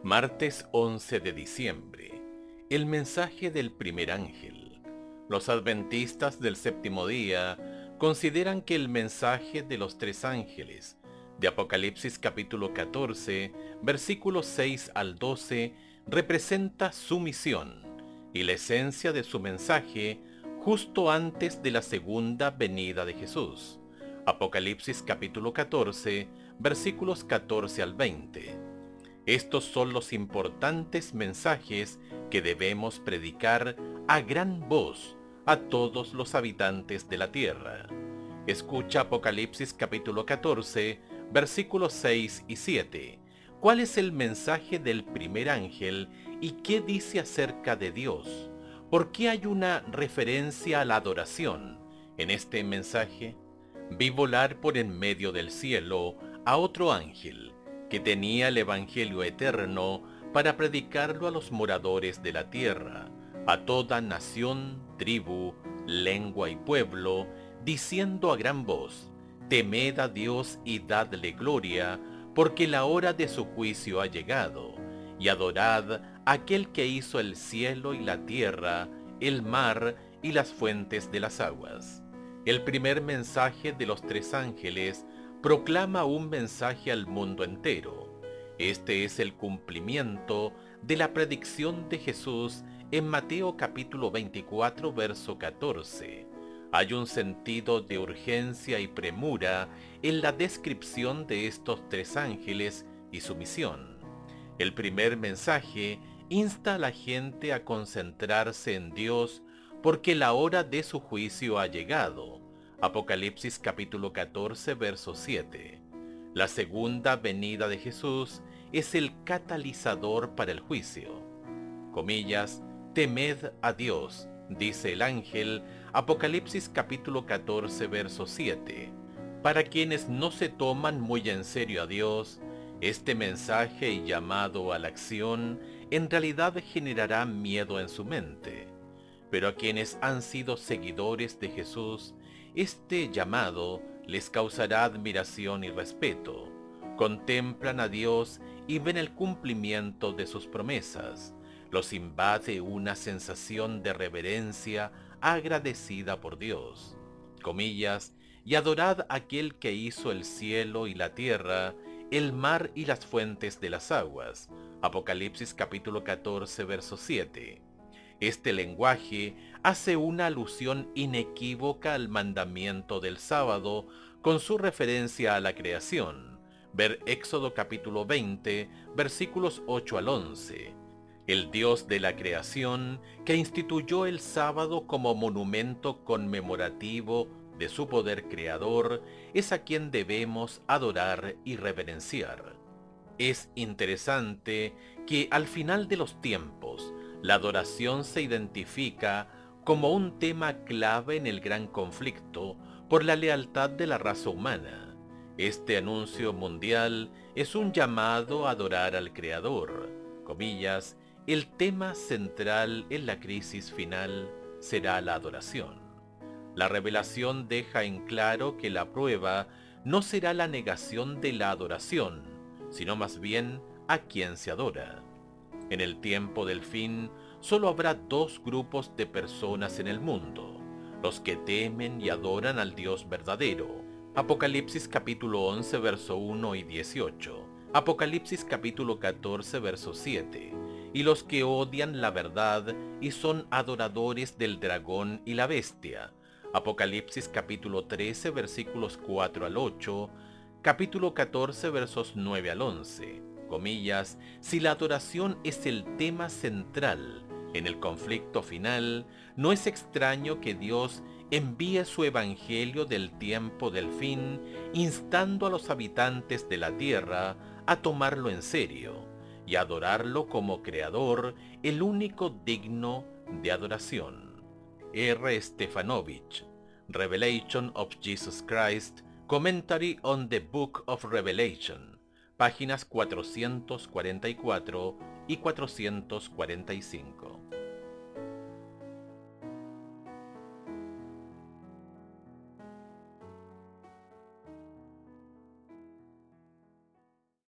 Martes 11 de diciembre. El mensaje del primer ángel. Los adventistas del séptimo día consideran que el mensaje de los tres ángeles de Apocalipsis capítulo 14, versículos 6 al 12, representa su misión y la esencia de su mensaje justo antes de la segunda venida de Jesús. Apocalipsis capítulo 14, versículos 14 al 20. Estos son los importantes mensajes que debemos predicar a gran voz a todos los habitantes de la tierra. Escucha Apocalipsis capítulo 14, versículos 6 y 7. ¿Cuál es el mensaje del primer ángel y qué dice acerca de Dios? ¿Por qué hay una referencia a la adoración en este mensaje? Vi volar por en medio del cielo a otro ángel que tenía el Evangelio eterno para predicarlo a los moradores de la tierra, a toda nación, tribu, lengua y pueblo, diciendo a gran voz: Temed a Dios y dadle gloria, porque la hora de su juicio ha llegado, y adorad a aquel que hizo el cielo y la tierra, el mar y las fuentes de las aguas. El primer mensaje de los tres ángeles proclama un mensaje al mundo entero. Este es el cumplimiento de la predicción de Jesús en Mateo capítulo 24, verso 14. Hay un sentido de urgencia y premura en la descripción de estos tres ángeles y su misión. El primer mensaje insta a la gente a concentrarse en Dios porque la hora de su juicio ha llegado. Apocalipsis capítulo 14, verso 7. La segunda venida de Jesús es el catalizador para el juicio. Comillas, temed a Dios, dice el ángel, Apocalipsis capítulo 14, verso 7. Para quienes no se toman muy en serio a Dios, este mensaje y llamado a la acción en realidad generará miedo en su mente. Pero a quienes han sido seguidores de Jesús, este llamado les causará admiración y respeto. Contemplan a Dios y ven el cumplimiento de sus promesas. Los invade una sensación de reverencia agradecida por Dios. Comillas, y adorad a aquel que hizo el cielo y la tierra, el mar y las fuentes de las aguas. Apocalipsis capítulo 14, verso 7. Este lenguaje hace una alusión inequívoca al mandamiento del sábado con su referencia a la creación. Ver Éxodo capítulo 20, versículos 8 al 11. El Dios de la creación, que instituyó el sábado como monumento conmemorativo de su poder creador, es a quien debemos adorar y reverenciar. Es interesante que al final de los tiempos, la adoración se identifica como un tema clave en el gran conflicto por la lealtad de la raza humana. Este anuncio mundial es un llamado a adorar al Creador. Comillas, el tema central en la crisis final será la adoración. La revelación deja en claro que la prueba no será la negación de la adoración, sino más bien a quien se adora. En el tiempo del fin, solo habrá dos grupos de personas en el mundo: los que temen y adoran al Dios verdadero. Apocalipsis capítulo 11, verso 1 y 18. Apocalipsis capítulo 14, verso 7. Y los que odian la verdad y son adoradores del dragón y la bestia. Apocalipsis capítulo 13, versículos 4 al 8. Capítulo 14, versos 9 al 11. Comillas, si la adoración es el tema central en el conflicto final, no es extraño que Dios envíe su evangelio del tiempo del fin, instando a los habitantes de la tierra a tomarlo en serio y adorarlo como creador, el único digno de adoración. R. Stefanovic, Revelation of Jesus Christ, Commentary on the Book of Revelation, páginas 444 y 445.